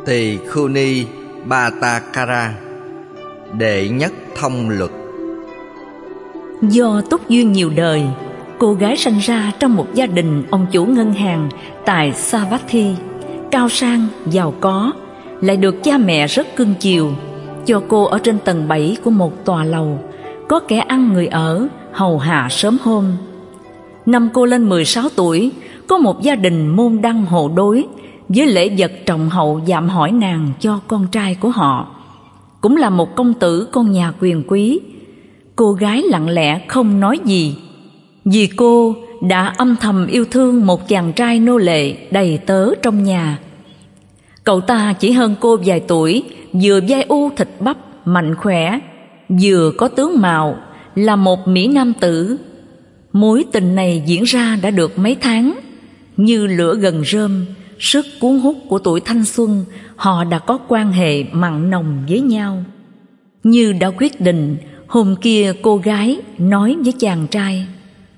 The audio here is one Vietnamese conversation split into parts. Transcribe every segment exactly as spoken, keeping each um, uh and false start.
Tỳ Khưu Ni Bhattakara, đệ nhất thông luật. Do túc duyên nhiều đời, cô gái sinh ra trong một gia đình ông chủ ngân hàng tại Savatthi, cao sang, giàu có, lại được cha mẹ rất cưng chiều. Cho cô ở trên tầng bảy của một tòa lầu, có kẻ ăn người ở, hầu hạ sớm hôm. Năm cô lên mười sáu tuổi, có một gia đình môn đăng hộ đối với lễ vật trọng hậu dạm hỏi nàng cho con trai của họ, cũng là một công tử con nhà quyền quý. Cô gái lặng lẽ không nói gì, vì cô đã âm thầm yêu thương một chàng trai nô lệ đầy tớ trong nhà. Cậu ta chỉ hơn cô vài tuổi, vừa vai u thịt bắp, mạnh khỏe, vừa có tướng mạo, là một mỹ nam tử. Mối tình này diễn ra đã được mấy tháng, như lửa gần rơm, sức cuốn hút của tuổi thanh xuân, họ đã có quan hệ mặn nồng với nhau. Như đã quyết định, hôm kia cô gái nói với chàng trai: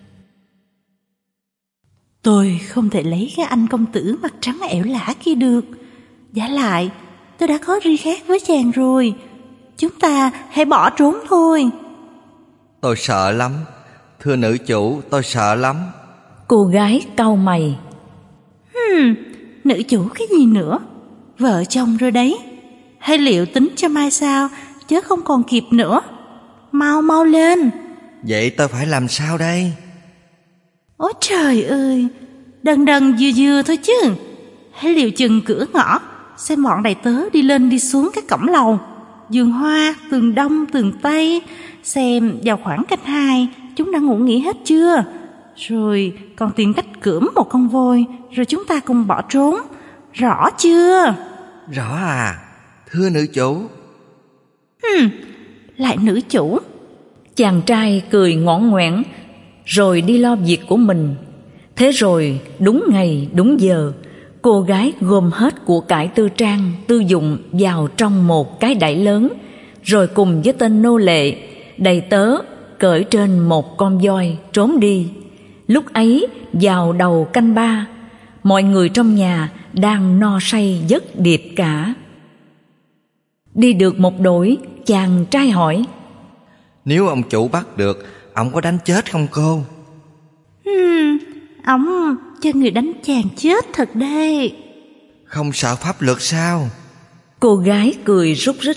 Tôi không thể lấy cái anh công tử mặt trắng ẻo lả kia được. Vả lại, tôi đã có riêng khác với chàng rồi. Chúng ta hãy bỏ trốn thôi. Tôi sợ lắm, thưa nữ chủ, tôi sợ lắm. Cô gái cau mày. Hmm, nữ chủ cái gì nữa? Vợ chồng rồi đấy. Hay liệu tính cho mai sao, chứ không còn kịp nữa. Mau mau lên. Vậy tôi phải làm sao đây? Ôi trời ơi, đần đần dừa dừa thôi chứ. Hãy liệu chừng cửa ngõ, xem bọn đầy tớ đi lên đi xuống các cổng lầu, vườn hoa, tường đông, tường tây, xem vào khoảng canh hai chúng đã ngủ nghỉ hết chưa. Rồi còn tìm cách cưỡng một con voi, rồi chúng ta cùng bỏ trốn. Rõ chưa? Rõ à, thưa nữ chủ. Hừm, lại nữ chủ. Chàng trai cười ngoãn ngoẽn, rồi đi lo việc của mình. Thế rồi đúng ngày đúng giờ, cô gái gom hết của cải tư trang, tư dụng vào trong một cái đẩy lớn, rồi cùng với tên nô lệ, đầy tớ cởi trên một con voi trốn đi. Lúc ấy vào đầu canh ba, mọi người trong nhà đang no say giấc điệp cả. Đi được một đỗi, chàng trai hỏi: Nếu ông chủ bắt được, ông có đánh chết không cô? Hmm, ông cho người đánh chàng chết thật đây. Không sợ pháp luật sao? Cô gái cười rúc rích.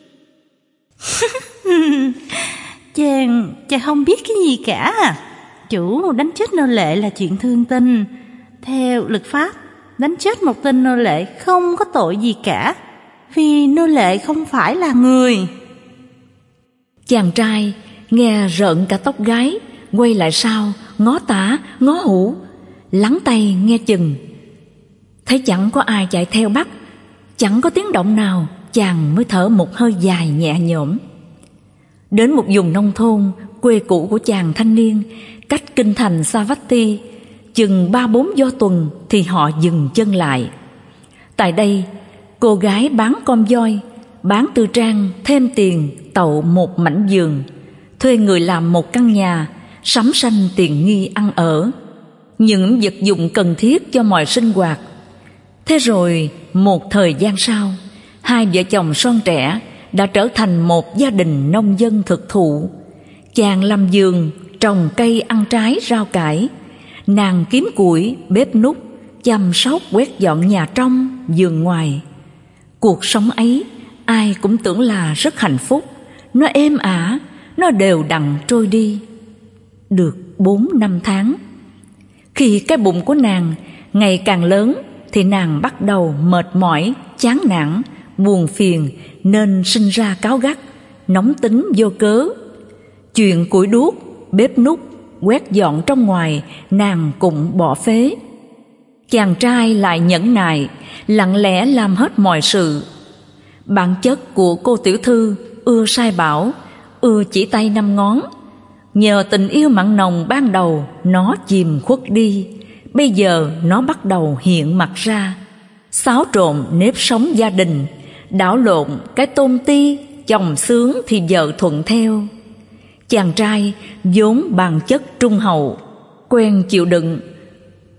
Chàng, chàng không biết cái gì cả à? Chủ đánh chết nô lệ là chuyện thương tình. Theo luật pháp, đánh chết một tên nô lệ không có tội gì cả, vì nô lệ không phải là người. Chàng trai nghe rợn cả tóc gáy, quay lại sau, ngó tả, ngó hữu, lắng tai nghe chừng. Thấy chẳng có ai chạy theo bắt, chẳng có tiếng động nào, chàng mới thở một hơi dài nhẹ nhõm. Đến một vùng nông thôn, quê cũ của chàng thanh niên, cách kinh thành Savatthi chừng ba bốn do tuần, thì họ dừng chân lại. Tại đây, cô gái bán con voi, bán tư trang, thêm tiền tậu một mảnh vườn, thuê người làm một căn nhà, sắm sanh tiền nghi ăn ở, những vật dụng cần thiết cho mọi sinh hoạt. Thế rồi một thời gian sau, hai vợ chồng son trẻ đã trở thành một gia đình nông dân thực thụ. Chàng làm vườn, trồng cây ăn trái rau cải, nàng kiếm củi, bếp núc, chăm sóc quét dọn nhà trong, vườn ngoài. Cuộc sống ấy ai cũng tưởng là rất hạnh phúc, nó êm ả, nó đều đặn trôi đi. Được bốn năm tháng, khi cái bụng của nàng ngày càng lớn, thì nàng bắt đầu mệt mỏi, chán nản, buồn phiền, nên sinh ra cáu gắt, nóng tính vô cớ. Chuyện củi đuốc, bếp núc, quét dọn trong ngoài, nàng cũng bỏ phế. Chàng trai lại nhẫn nại, lặng lẽ làm hết mọi sự. Bản chất của cô tiểu thư ưa sai bảo, ưa chỉ tay năm ngón. Nhờ tình yêu mặn nồng ban đầu, nó chìm khuất đi. Bây giờ nó bắt đầu hiện mặt ra, xáo trộn nếp sống gia đình, đảo lộn cái tôn ti, chồng sướng thì vợ thuận theo. Chàng trai vốn bản chất trung hậu, quen chịu đựng,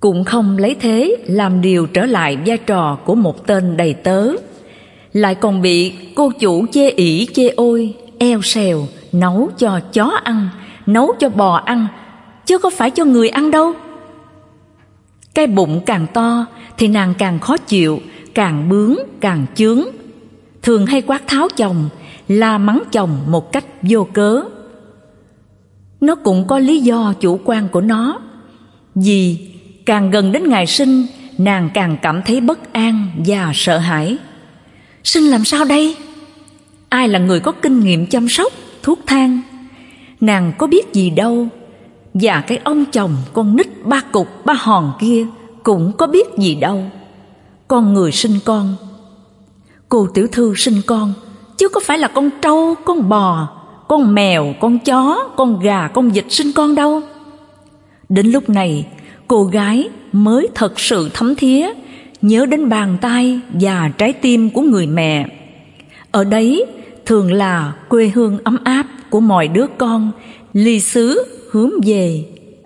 cũng không lấy thế làm điều trở lại vai trò của một tên đầy tớ, lại còn bị cô chủ chê ỷ chê ôi, eo xèo, nấu cho chó ăn, nấu cho bò ăn, chứ có phải cho người ăn đâu. Cái bụng càng to thì nàng càng khó chịu, càng bướng càng chướng, thường hay quát tháo chồng, la mắng chồng một cách vô cớ. Nó cũng có lý do chủ quan của nó, vì càng gần đến ngày sinh, nàng càng cảm thấy bất an và sợ hãi. Sinh làm sao đây? Ai là người có kinh nghiệm chăm sóc, thuốc thang? Nàng có biết gì đâu. Và cái ông chồng con nít ba cục ba hòn kia cũng có biết gì đâu. Con người sinh con, cô tiểu thư sinh con, chứ có phải là con trâu, con bò, con mèo, con chó, con gà, con vịt sinh con đâu. Đến lúc này, cô gái mới thật sự thấm thía nhớ đến bàn tay và trái tim của người mẹ. Ở đấy thường là quê hương ấm áp của mọi đứa con ly xứ hướng về.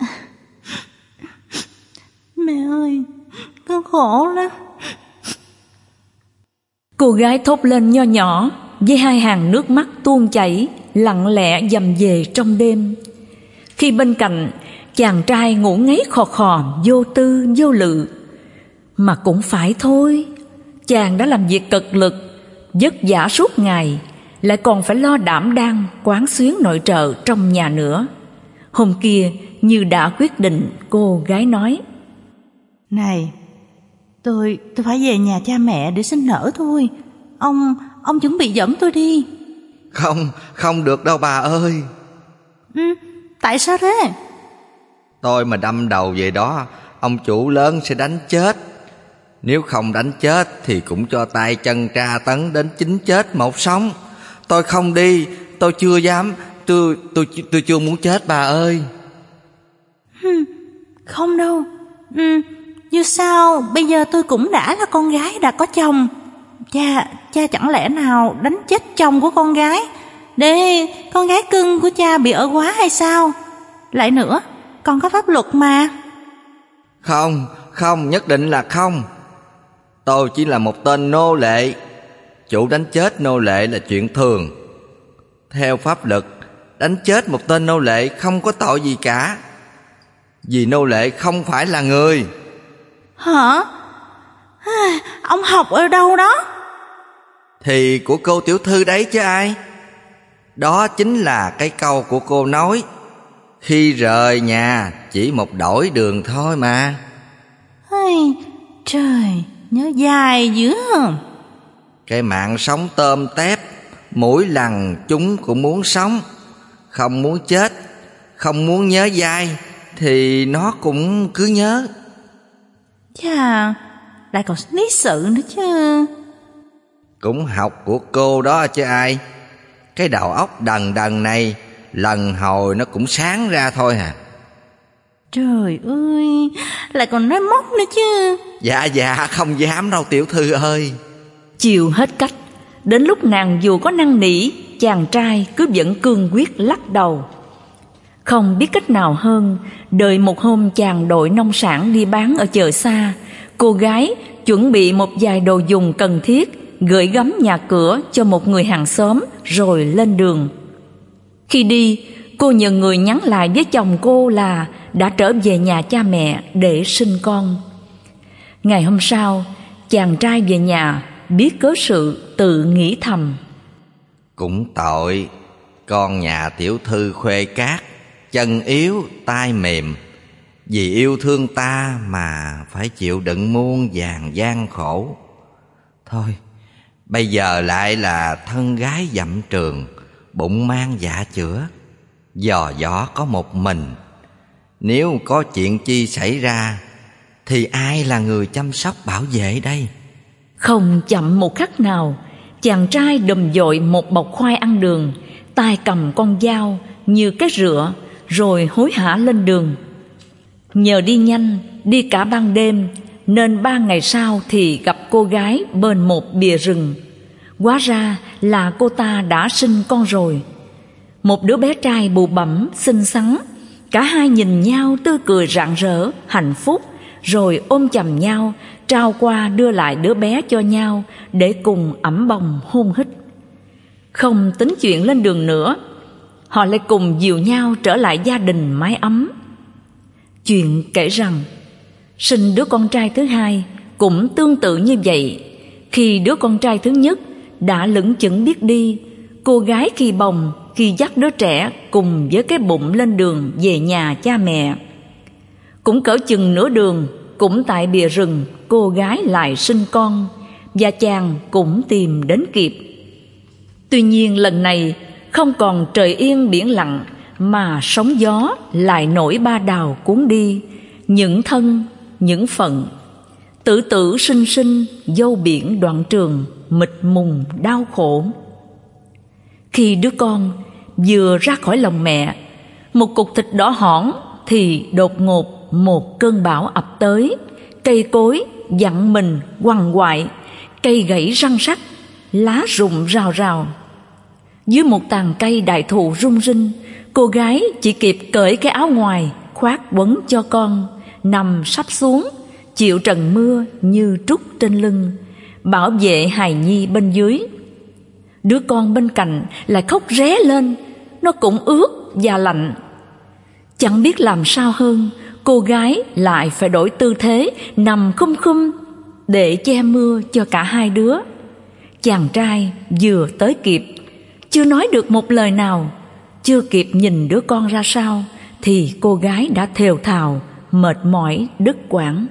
Mẹ ơi, con khổ lắm. Cô gái thốt lên nho nhỏ với hai hàng nước mắt tuôn chảy, lặng lẽ dầm về trong đêm. Khi bên cạnh chàng trai ngủ ngáy khò khò, vô tư vô lự. Mà cũng phải thôi, chàng đã làm việc cực lực, vất vả suốt ngày, lại còn phải lo đảm đang quán xuyến nội trợ trong nhà nữa. Hôm kia như đã quyết định, cô gái nói: Này, tôi tôi phải về nhà cha mẹ để sinh nở thôi. Ông ông chuẩn bị dẫn tôi đi. Không, không được đâu bà ơi. Ừ, tại sao thế? Tôi mà đâm đầu về đó, ông chủ lớn sẽ đánh chết. Nếu không đánh chết thì cũng cho tay chân tra tấn đến chín chết một sống. Tôi không đi, tôi chưa dám, tôi tôi tôi chưa muốn chết bà ơi. Không đâu. Ừ, như sao bây giờ tôi cũng đã là con gái, đã có chồng. Cha, cha chẳng lẽ nào đánh chết chồng của con gái để con gái cưng của cha bị ở quá hay sao? Lại nữa, còn có pháp luật mà. Không, không, nhất định là không. Tôi chỉ là một tên nô lệ. Chủ đánh chết nô lệ là chuyện thường. Theo pháp luật, đánh chết một tên nô lệ không có tội gì cả, vì nô lệ không phải là người. Hả? Ông học ở đâu đó? Thì của cô tiểu thư đấy chứ ai. Đó chính là cái câu của cô nói: khi rời nhà chỉ một đổi đường thôi mà. Ây, trời, nhớ dài dữ. Cái mạng sống tôm tép, mỗi lần chúng cũng muốn sống. Không muốn chết, không muốn nhớ dai, thì nó cũng cứ nhớ. Chà, lại còn lý sự nữa chứ. Cũng học của cô đó chứ ai. Cái đầu óc đần đần này, lần hồi nó cũng sáng ra thôi hả. Trời ơi, lại còn nói móc nữa chứ. Dạ dạ, không dám đâu tiểu thư ơi. Chiều hết cách, đến lúc nàng dù có năn nỉ, chàng trai cứ vẫn cương quyết lắc đầu. Không biết cách nào hơn, đợi một hôm chàng đội nông sản đi bán ở chợ xa, cô gái chuẩn bị một vài đồ dùng cần thiết, gửi gắm nhà cửa cho một người hàng xóm rồi lên đường. Khi đi, cô nhờ người nhắn lại với chồng cô là đã trở về nhà cha mẹ để sinh con. Ngày hôm sau, chàng trai về nhà, biết cớ sự tự nghĩ thầm: cũng tội, con nhà tiểu thư Khuê Cát, chân yếu tai mềm, vì yêu thương ta mà phải chịu đựng muôn vàn gian khổ. Thôi, bây giờ lại là thân gái dặm trường, bụng mang dạ chữa, dò dỏ có một mình. Nếu có chuyện chi xảy ra thì ai là người chăm sóc bảo vệ đây? Không chậm một khắc nào, chàng trai đùm dội một bọc khoai ăn đường, tay cầm con dao như cái rựa, rồi hối hả lên đường. Nhờ đi nhanh, đi cả ban đêm, nên ba ngày sau thì gặp cô gái bên một bìa rừng. Hóa ra là cô ta đã sinh con rồi, một đứa bé trai bụ bẫm xinh xắn. Cả hai nhìn nhau tươi cười rạng rỡ, hạnh phúc, rồi ôm chầm nhau, trao qua đưa lại đứa bé cho nhau để cùng ẵm bồng hôn hít. Không tính chuyện lên đường nữa, họ lại cùng dìu nhau trở lại gia đình mái ấm. Chuyện kể rằng, sinh đứa con trai thứ hai cũng tương tự như vậy. Khi đứa con trai thứ nhất đã lững chững biết đi, cô gái khi bồng, khi dắt đứa trẻ cùng với cái bụng lên đường về nhà cha mẹ. Cũng cỡ chừng nửa đường, cũng tại bìa rừng, cô gái lại sinh con, và chàng cũng tìm đến kịp. Tuy nhiên lần này không còn trời yên biển lặng, mà sóng gió lại nổi ba đào cuốn đi, những thân, những phận. Tử tử sinh sinh, dâu biển đoạn trường, mịt mùng đau khổ. Khi đứa con vừa ra khỏi lòng mẹ, một cục thịt đỏ hỏn, thì đột ngột một cơn bão ập tới. Cây cối vặn mình quằn quại, cây gãy răng rắc, lá rụng rào rào. Dưới một tàn cây đại thụ rung rinh, cô gái chỉ kịp cởi cái áo ngoài khoác quấn cho con, nằm sắp xuống, chịu trận mưa như trút trên lưng, bảo vệ hài nhi bên dưới. Đứa con bên cạnh lại khóc ré lên, nó cũng ướt và lạnh. Chẳng biết làm sao hơn, cô gái lại phải đổi tư thế nằm khum khum để che mưa cho cả hai đứa. Chàng trai vừa tới kịp, chưa nói được một lời nào, chưa kịp nhìn đứa con ra sao, thì cô gái đã thều thào, mệt mỏi đứt quãng.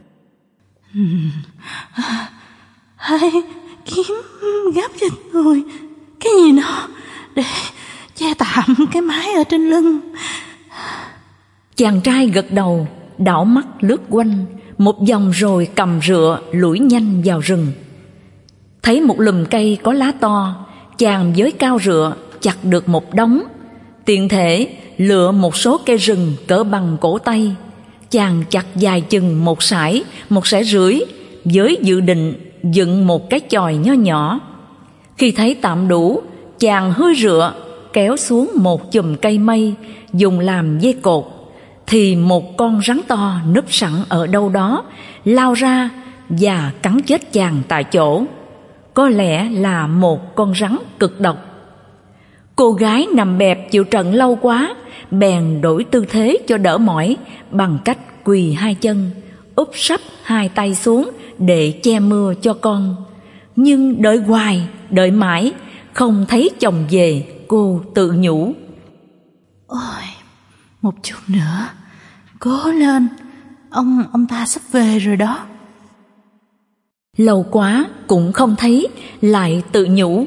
Hãy kiếm gấp cho tôi cái gì đó để che tạm cái mái ở trên lưng. Chàng trai gật đầu, đảo mắt lướt quanh một vòng rồi cầm rựa lủi nhanh vào rừng. Thấy một lùm cây có lá to, chàng với cao rựa chặt được một đống, tiện thể lựa một số cây rừng cỡ bằng cổ tay. Chàng chặt dài chừng một sải, một sải rưỡi, với dự định dựng một cái chòi nho nhỏ. Khi thấy tạm đủ, chàng hươi rựa kéo xuống một chùm cây mây dùng làm dây cột, thì một con rắn to núp sẵn ở đâu đó lao ra và cắn chết chàng tại chỗ. Có lẽ là một con rắn cực độc. Cô gái nằm bẹp chịu trận lâu quá, bèn đổi tư thế cho đỡ mỏi bằng cách quỳ hai chân, úp sấp hai tay xuống để che mưa cho con. Nhưng đợi hoài, đợi mãi, không thấy chồng về, cô tự nhủ: Ôi, một chút nữa, cố lên, ông ông ta sắp về rồi đó. Lâu quá cũng không thấy, lại tự nhủ: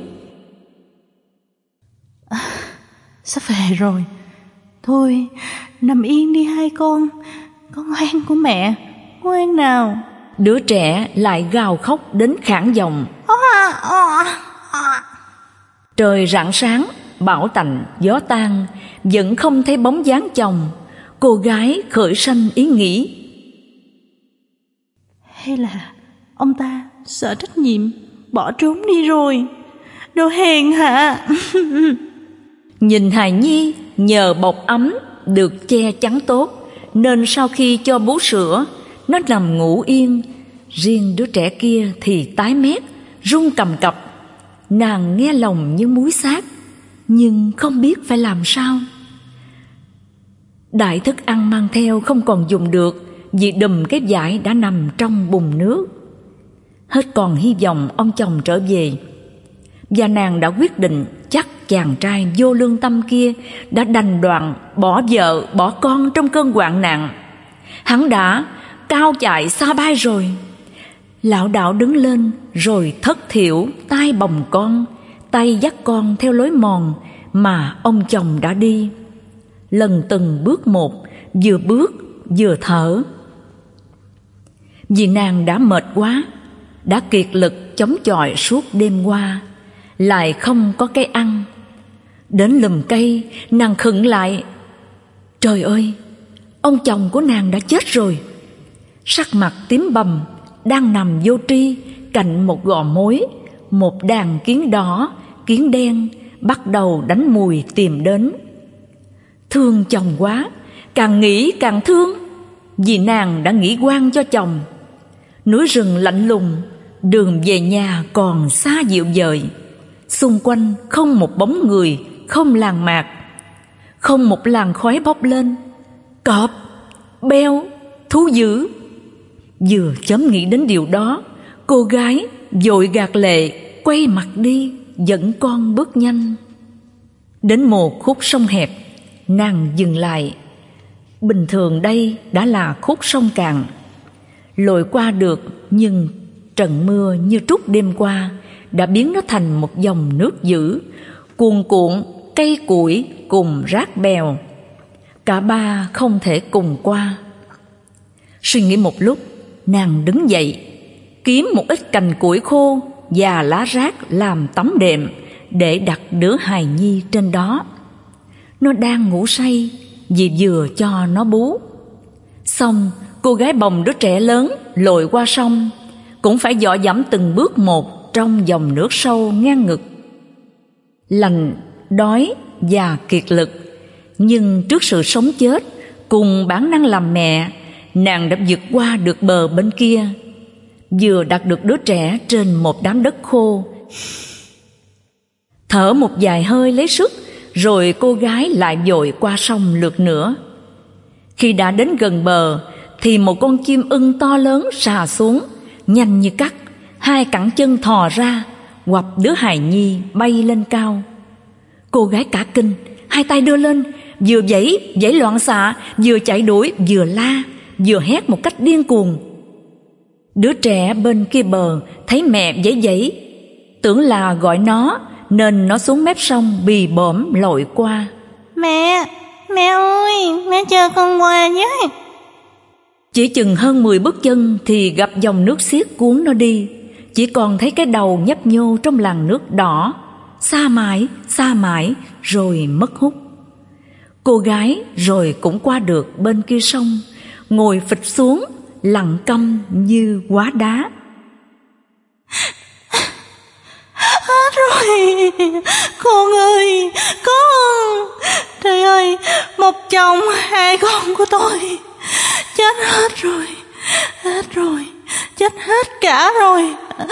à, sắp về rồi, thôi nằm yên đi hai con, con ngoan của mẹ, ngoan nào. Đứa trẻ lại gào khóc đến khản giọng. Trời rạng sáng, bão tạnh, gió tan, vẫn không thấy bóng dáng chồng. Cô gái khởi sanh ý nghĩ: hay là ông ta sợ trách nhiệm, bỏ trốn đi rồi, đồ hèn hạ. Nhìn hài nhi nhờ bọc ấm được che chắn tốt, nên sau khi cho bú sữa, nó nằm ngủ yên. Riêng đứa trẻ kia thì tái mét, run cầm cập. Nàng nghe lòng như muối xát, nhưng không biết phải làm sao. Đại thức ăn mang theo không còn dùng được, vì đùm cái vải đã nằm trong bùn nước. Hết còn hy vọng ông chồng trở về, và nàng đã quyết định chắc chàng trai vô lương tâm kia đã đành đoạn bỏ vợ bỏ con trong cơn hoạn nạn. Hắn đã cao chạy xa bay rồi. Lão đạo đứng lên rồi thất thiểu tay bồng con, tay dắt con theo lối mòn mà ông chồng đã đi. Lần từng bước một, vừa bước vừa thở. Vì nàng đã mệt quá, đã kiệt lực chống chọi suốt đêm qua, lại không có cái ăn. Đến lùm cây, nàng khựng lại. Trời ơi, ông chồng của nàng đã chết rồi. Sắc mặt tím bầm, đang nằm vô tri cạnh một gò mối. Một đàn kiến đỏ, kiến đen bắt đầu đánh mùi tìm đến. Thương chồng quá, càng nghĩ càng thương, vì nàng đã nghĩ oan cho chồng. Núi rừng lạnh lùng, đường về nhà còn xa dịu dời. Xung quanh không một bóng người, không làng mạc, không một làn khói bốc lên. Cọp, beo, thú dữ. Vừa chấm nghĩ đến điều đó, cô gái vội gạt lệ, quay mặt đi, dẫn con bước nhanh. Đến một khúc sông hẹp, nàng dừng lại. Bình thường đây đã là khúc sông cạn, lội qua được, nhưng trận mưa như trút đêm qua đã biến nó thành một dòng nước dữ, cuồn cuộn cây củi cùng rác bèo. Cả ba không thể cùng qua. Suy nghĩ một lúc, nàng đứng dậy, kiếm một ít cành củi khô và lá rác làm tấm đệm để đặt đứa hài nhi trên đó. Nó đang ngủ say vì vừa cho nó bú. Xong, cô gái bồng đứa trẻ lớn lội qua sông, cũng phải dọ dẫm từng bước một trong dòng nước sâu ngang ngực. Lạnh, đói và kiệt lực, nhưng trước sự sống chết cùng bản năng làm mẹ, nàng đã vượt qua được bờ bên kia. Vừa đặt được đứa trẻ trên một đám đất khô, thở một vài hơi lấy sức, rồi cô gái lại vội qua sông lượt nữa. Khi đã đến gần bờ thì một con chim ưng to lớn sà xuống, nhanh như cắt, hai cẳng chân thò ra, quặp đứa hài nhi bay lên cao. Cô gái cả kinh, hai tay đưa lên, vừa giãy giãy loạn xạ, vừa chạy đuổi, vừa la, vừa hét một cách điên cuồng. Đứa trẻ bên kia bờ thấy mẹ giãy giãy, tưởng là gọi nó, nên nó xuống mép sông bì bõm lội qua. Mẹ, mẹ ơi, mẹ chờ con qua với. Chỉ chừng hơn mười bước chân thì gặp dòng nước xiết cuốn nó đi. Chỉ còn thấy cái đầu nhấp nhô trong làn nước đỏ, xa mãi, xa mãi, rồi mất hút. Cô gái rồi cũng qua được bên kia sông, ngồi phịch xuống, lặng câm như hóa đá. Hết rồi, con ơi, con. Trời ơi, một chồng hai con của tôi chết hết rồi, hết rồi, chết hết cả rồi.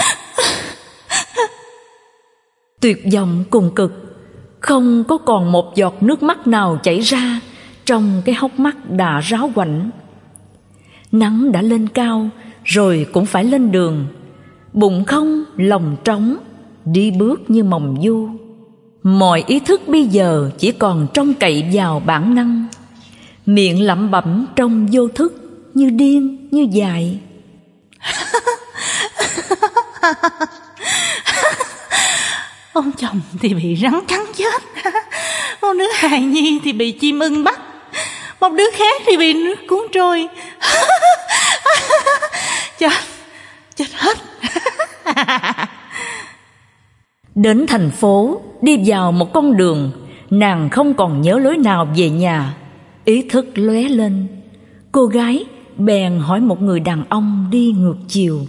Tuyệt vọng cùng cực, không có còn một giọt nước mắt nào chảy ra trong cái hốc mắt đã ráo quạnh. Nắng đã lên cao, rồi cũng phải lên đường. Bụng không, lòng trống, đi bước như mồng du. Mọi ý thức bây giờ chỉ còn trông cậy vào bản năng. Miệng lẩm bẩm trong vô thức, như điên, như dại. Ông chồng thì bị rắn cắn chết, một đứa hài nhi thì bị chim ưng bắt, một đứa khác thì bị nước cuốn trôi. Chết, chết hết. Đến thành phố, đi vào một con đường, nàng không còn nhớ lối nào về nhà. Ý thức lóe lên, cô gái bèn hỏi một người đàn ông đi ngược chiều.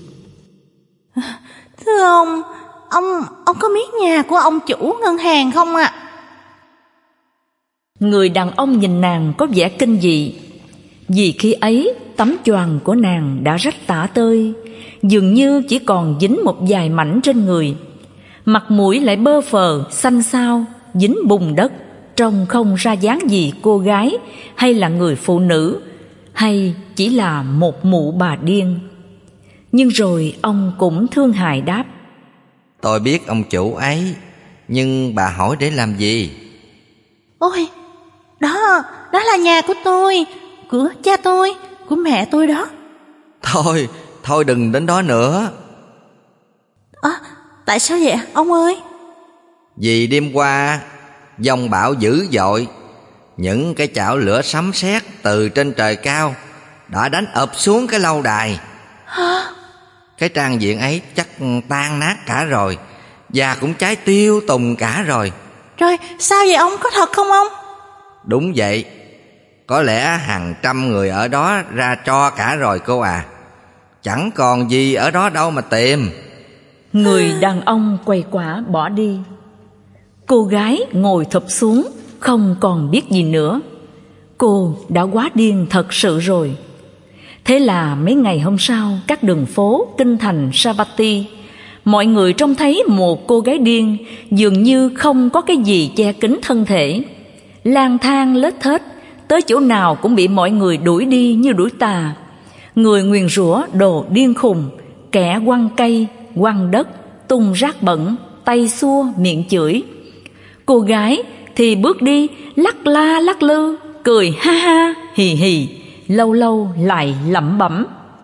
Thưa ông, ông ông có biết nhà của ông chủ ngân hàng không ạ? À? Người đàn ông nhìn nàng có vẻ kinh dị, vì khi ấy tấm choàng của nàng đã rách tả tơi, dường như chỉ còn dính một vài mảnh trên người. Mặt mũi lại bơ phờ, xanh xao, dính bùn đất, trông không ra dáng gì cô gái, hay là người phụ nữ, hay chỉ là một mụ bà điên. Nhưng rồi ông cũng thương hại đáp: Tôi biết ông chủ ấy, nhưng bà hỏi để làm gì? Ôi, đó, đó là nhà của tôi, của cha tôi, của mẹ tôi đó. Thôi, thôi đừng đến đó nữa. À, tại sao vậy ông ơi? Vì đêm qua giông bão dữ dội, những cái chảo lửa sấm sét từ trên trời cao đã đánh ập xuống cái lâu đài. Hả? Cái trang diện ấy chắc tan nát cả rồi, và cũng cháy tiêu tùng cả rồi. Rồi sao vậy ông, có thật không ông? Đúng vậy, có lẽ hàng trăm người ở đó ra tro cả rồi cô à. Chẳng còn gì ở đó đâu mà tìm. Người đàn ông quay quả bỏ đi. Cô gái ngồi thụp xuống, không còn biết gì nữa. Cô đã quá điên thật sự rồi. Thế là mấy ngày hôm sau, các đường phố kinh thành Savatthi, mọi người trông thấy một cô gái điên dường như không có cái gì che kín thân thể, lang thang lết thết, tới chỗ nào cũng bị mọi người đuổi đi như đuổi tà. Người nguyền rủa đồ điên khùng, kẻ quăng cây, quăng đất, tung rác bẩn, tay xua, miệng chửi. Cô gái thì bước đi lắc la lắc lư, cười ha ha, hì hì, lâu lâu lại lẩm bẩm.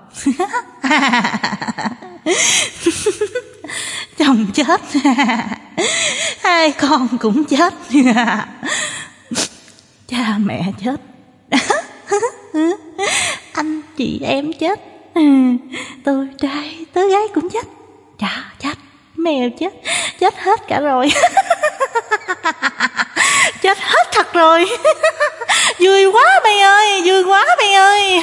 Chồng chết, hai con cũng chết, cha mẹ chết, anh chị em chết, tôi trai tớ gái cũng chết, chả chết, mèo chết, chết hết cả rồi. Chết hết thật rồi. Vui quá mày ơi, vui quá mày ơi.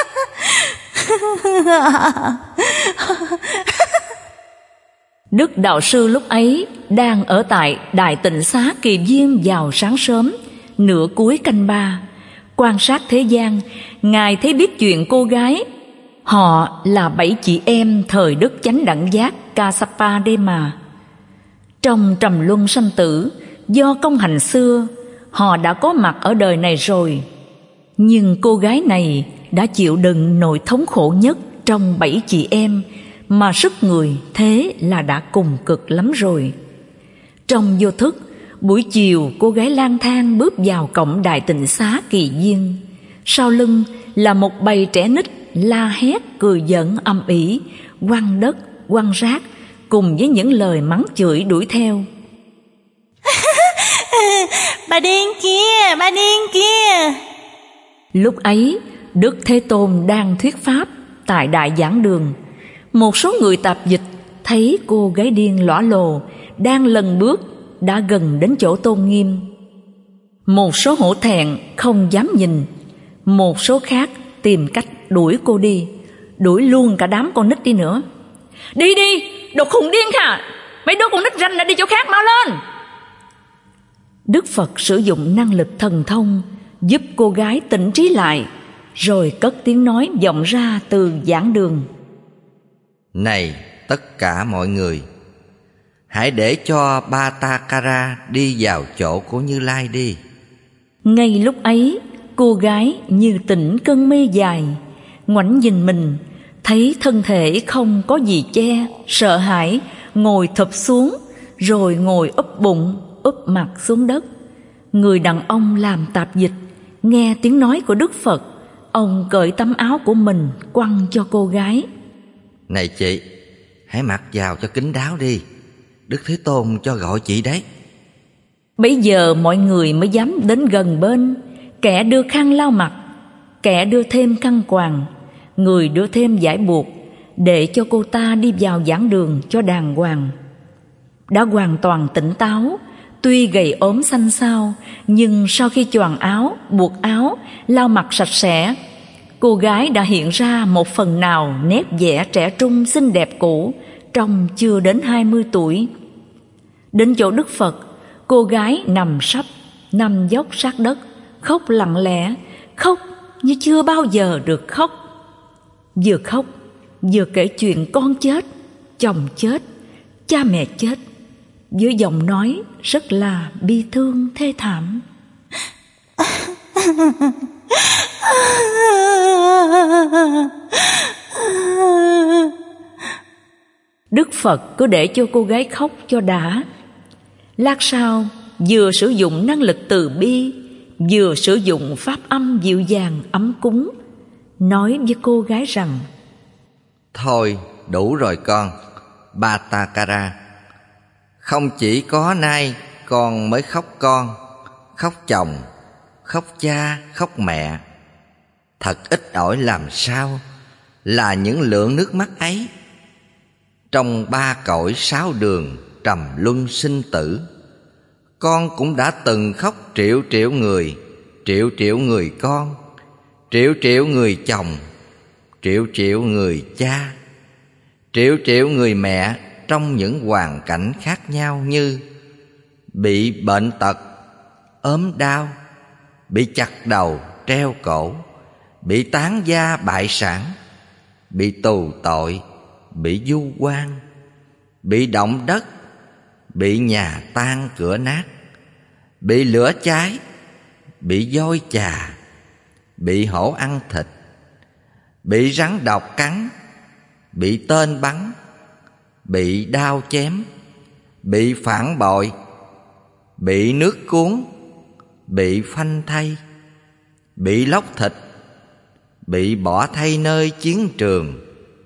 Đức đạo sư lúc ấy đang ở tại Đại Tịnh Xá Kỳ Viên vào sáng sớm, nửa cuối canh ba, quan sát thế gian. Ngài thấy biết chuyện cô gái. Họ là bảy chị em thời Đức Chánh Đẳng Giác Kassapa Dema. Trong trầm luân sanh tử, do công hành xưa, họ đã có mặt ở đời này rồi. Nhưng cô gái này đã chịu đựng nỗi thống khổ nhất trong bảy chị em, mà sức người thế là đã cùng cực lắm rồi. Trong vô thức, buổi chiều cô gái lang thang bước vào cổng Đại Tịnh Xá Kỳ Viên. Sau lưng là một bầy trẻ nít la hét cười giỡn âm ỉ, quăng đất, quăng rác, cùng với những lời mắng chửi đuổi theo. Bà điên kia, bà điên kia. Lúc ấy, Đức Thế Tôn đang thuyết pháp tại Đại Giảng Đường. Một số người tạp dịch thấy cô gái điên lõa lồ đang lần bước đã gần đến chỗ Tôn Nghiêm. Một số hổ thẹn không dám nhìn, một số khác tìm cách đuổi cô đi, đuổi luôn cả đám con nít đi nữa. Đi đi, đồ khùng điên hả? Mấy đứa con nít ranh đã đi chỗ khác, mau lên. Đức Phật sử dụng năng lực thần thông giúp cô gái tỉnh trí lại, rồi cất tiếng nói vọng ra từ giảng đường. Này tất cả mọi người, hãy để cho Bhattakara đi vào chỗ của Như Lai đi. Ngay lúc ấy, cô gái như tỉnh cơn mê dài, ngoảnh nhìn mình, thấy thân thể không có gì che, sợ hãi, ngồi thụp xuống, rồi ngồi úp bụng, úp mặt xuống đất. Người đàn ông làm tạp dịch nghe tiếng nói của Đức Phật, ông cởi tấm áo của mình quăng cho cô gái. Này chị, hãy mặc vào cho kín đáo đi, Đức Thế Tôn cho gọi chị đấy. Bấy giờ mọi người mới dám đến gần bên, kẻ đưa khăn lau mặt, kẻ đưa thêm khăn quàng, người đưa thêm giải buộc, để cho cô ta đi vào giảng đường cho đàng hoàng. Đã hoàn toàn tỉnh táo, tuy gầy ốm xanh xao, nhưng sau khi choàng áo, buộc áo, lau mặt sạch sẽ, cô gái đã hiện ra một phần nào nét vẻ trẻ trung xinh đẹp cũ, trông chưa đến hai mươi tuổi. Đến chỗ Đức Phật, cô gái nằm sấp, nằm dốc sát đất, khóc lặng lẽ, khóc như chưa bao giờ được khóc. Vừa khóc, vừa kể chuyện con chết, chồng chết, cha mẹ chết, với giọng nói rất là bi thương thê thảm. Đức Phật cứ để cho cô gái khóc cho đã. Lát sau, vừa sử dụng năng lực từ bi, vừa sử dụng pháp âm dịu dàng ấm cúng, nói với cô gái rằng: Thôi đủ rồi con Bhattakara, không chỉ có nay con mới khóc con, khóc chồng, khóc cha, khóc mẹ. Thật ít ỏi làm sao là những lượng nước mắt ấy. Trong ba cõi sáu đường trầm luân sinh tử, con cũng đã từng khóc triệu triệu người, triệu triệu người con, triệu triệu người chồng, triệu triệu người cha, triệu triệu người mẹ, trong những hoàn cảnh khác nhau như bị bệnh tật, ốm đau, bị chặt đầu, treo cổ, bị tán gia bại sản, bị tù tội, bị du quan, bị động đất, bị nhà tan cửa nát, bị lửa cháy, bị voi chà, bị hổ ăn thịt, bị rắn độc cắn, bị tên bắn, bị đao chém, bị phản bội, bị nước cuốn, bị phanh thây, bị lóc thịt, bị bỏ thay nơi chiến trường.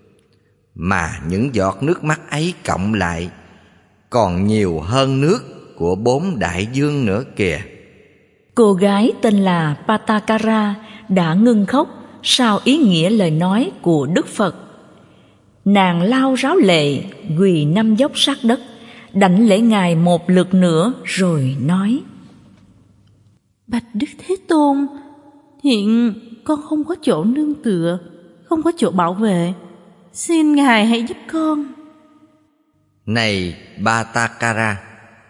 Mà những giọt nước mắt ấy cộng lại còn nhiều hơn nước của bốn đại dương nữa kìa. Cô gái tên là Pattakara đã ngưng khóc sau ý nghĩa lời nói của Đức Phật. Nàng lau ráo lệ, quỳ năm dốc sát đất, đảnh lễ Ngài một lượt nữa rồi nói: Bạch Đức Thế Tôn, hiện con không có chỗ nương tựa, không có chỗ bảo vệ, xin Ngài hãy giúp con. Này Pattakara,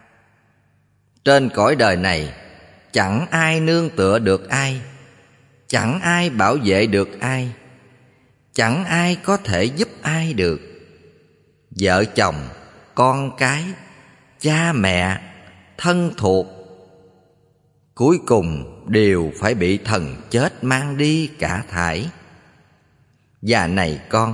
trên cõi đời này chẳng ai nương tựa được ai, chẳng ai bảo vệ được ai, chẳng ai có thể giúp ai được. Vợ chồng, con cái, cha mẹ, thân thuộc, cuối cùng đều phải bị thần chết mang đi cả thảy. Và này con,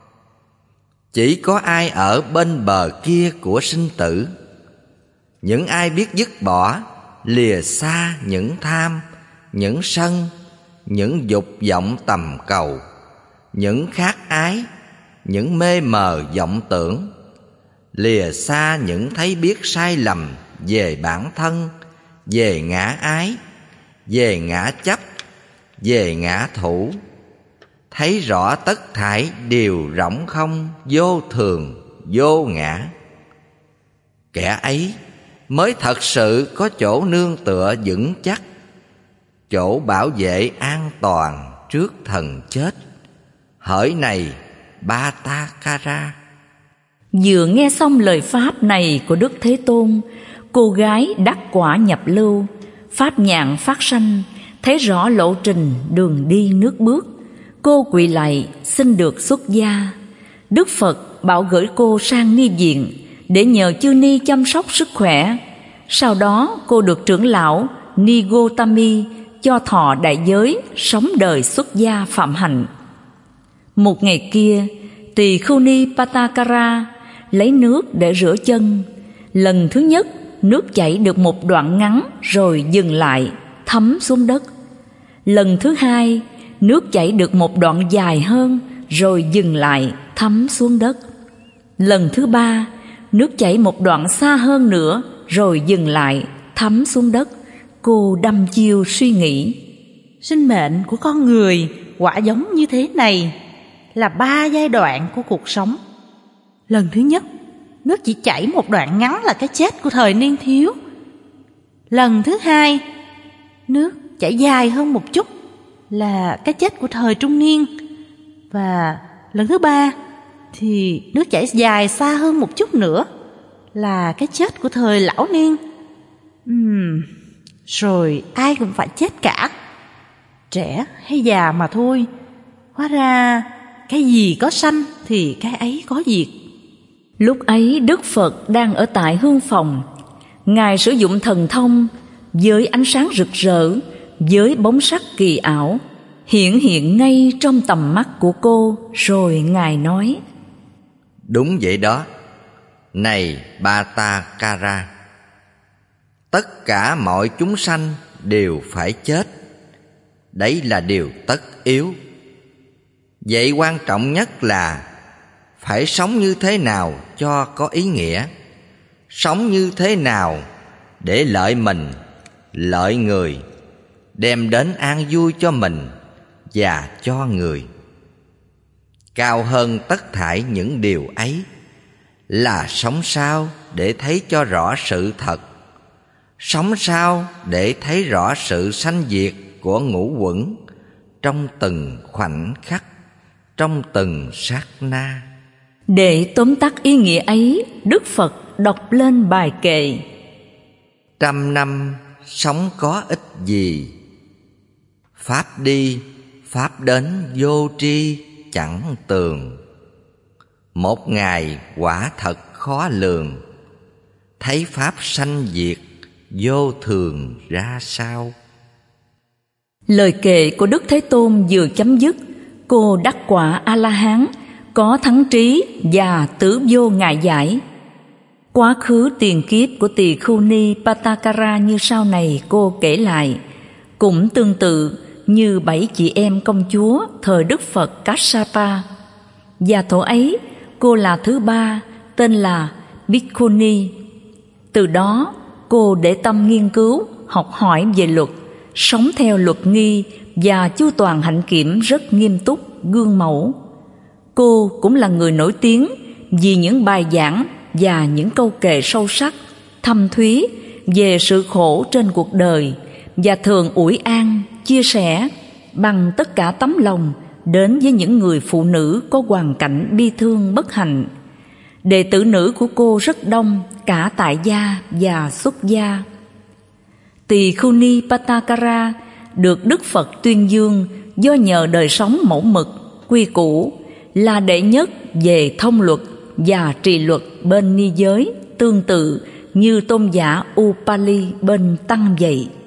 chỉ có ai ở bên bờ kia của sinh tử, những ai biết dứt bỏ, lìa xa những tham, những sân, những dục vọng tầm cầu, những khát ái, những mê mờ vọng tưởng, lìa xa những thấy biết sai lầm về bản thân, về ngã ái, về ngã chấp, về ngã thủ, thấy rõ tất thảy đều rỗng không, vô thường, vô ngã. Kẻ ấy mới thật sự có chỗ nương tựa vững chắc, chỗ bảo vệ an toàn trước thần chết. Hỡi này Pattakara. Vừa nghe xong lời pháp này của Đức Thế Tôn, cô gái đắc quả nhập lưu, pháp nhãn phát sanh, thấy rõ lộ trình đường đi nước bước. Cô quỳ lạy xin được xuất gia. Đức Phật bảo gửi cô sang ni viện để nhờ chư ni chăm sóc sức khỏe. Sau đó cô được trưởng lão Ni Gotami cho thọ đại giới, sống đời xuất gia phạm hạnh. Một ngày kia, tỳ khưu ni Pattakara lấy nước để rửa chân. Lần thứ nhất, nước chảy được một đoạn ngắn rồi dừng lại, thấm xuống đất. Lần thứ hai, nước chảy được một đoạn dài hơn rồi dừng lại, thấm xuống đất. Lần thứ ba, nước chảy một đoạn xa hơn nữa rồi dừng lại, thấm xuống đất. Cô đăm chiêu suy nghĩ: Sinh mệnh của con người quả giống như thế này, là ba giai đoạn của cuộc sống. Lần thứ nhất, nước chỉ chảy một đoạn ngắn là cái chết của thời niên thiếu. Lần thứ hai, nước chảy dài hơn một chút là cái chết của thời trung niên. Và lần thứ ba thì nước chảy dài xa hơn một chút nữa là cái chết của thời lão niên. Uhm, rồi ai cũng phải chết cả, trẻ hay già mà thôi. Hóa ra cái gì có sanh thì cái ấy có diệt. Lúc ấy Đức Phật đang ở tại hương phòng. Ngài sử dụng thần thông với ánh sáng rực rỡ, với bóng sắc kỳ ảo, hiện hiện ngay trong tầm mắt của cô. Rồi Ngài nói: Đúng vậy đó, này Pattakara, tất cả mọi chúng sanh đều phải chết. Đấy là điều tất yếu. Vậy quan trọng nhất là phải sống như thế nào cho có ý nghĩa, sống như thế nào để lợi mình, lợi người, đem đến an vui cho mình và cho người. Cao hơn tất thảy những điều ấy là sống sao để thấy cho rõ sự thật, sống sao để thấy rõ sự sanh diệt của ngũ uẩn trong từng khoảnh khắc, trong từng sát na. Để tóm tắt ý nghĩa ấy, Đức Phật đọc lên bài kệ: Trăm năm sống có ích gì, pháp đi, pháp đến vô tri chẳng tường. Một ngày quả thật khó lường, thấy pháp sanh diệt vô thường ra sao. Lời kệ của Đức Thế Tôn vừa chấm dứt, cô đắc quả A-la-hán, có thắng trí và tứ vô ngại giải. Quá khứ tiền kiếp của tỳ khưu ni Patakara như sau này cô kể lại, cũng tương tự như bảy chị em công chúa thời Đức Phật Kassapa. Và thuở ấy cô là thứ ba, tên là Bhikkhuni. Từ đó cô để tâm nghiên cứu, học hỏi về luật, sống theo luật nghi và chu toàn hạnh kiểm rất nghiêm túc, gương mẫu. Cô cũng là người nổi tiếng vì những bài giảng và những câu kệ sâu sắc, thâm thúy về sự khổ trên cuộc đời, và thường ủi an, chia sẻ bằng tất cả tấm lòng đến với những người phụ nữ có hoàn cảnh bi thương bất hạnh. Đệ tử nữ của cô rất đông, cả tại gia và xuất gia. Tỳ khưu ni Patakara được Đức Phật tuyên dương do nhờ đời sống mẫu mực, quy củ, là đệ nhất về thông luật và trì luật bên ni giới, tương tự như tôn giả Upali bên tăng vậy.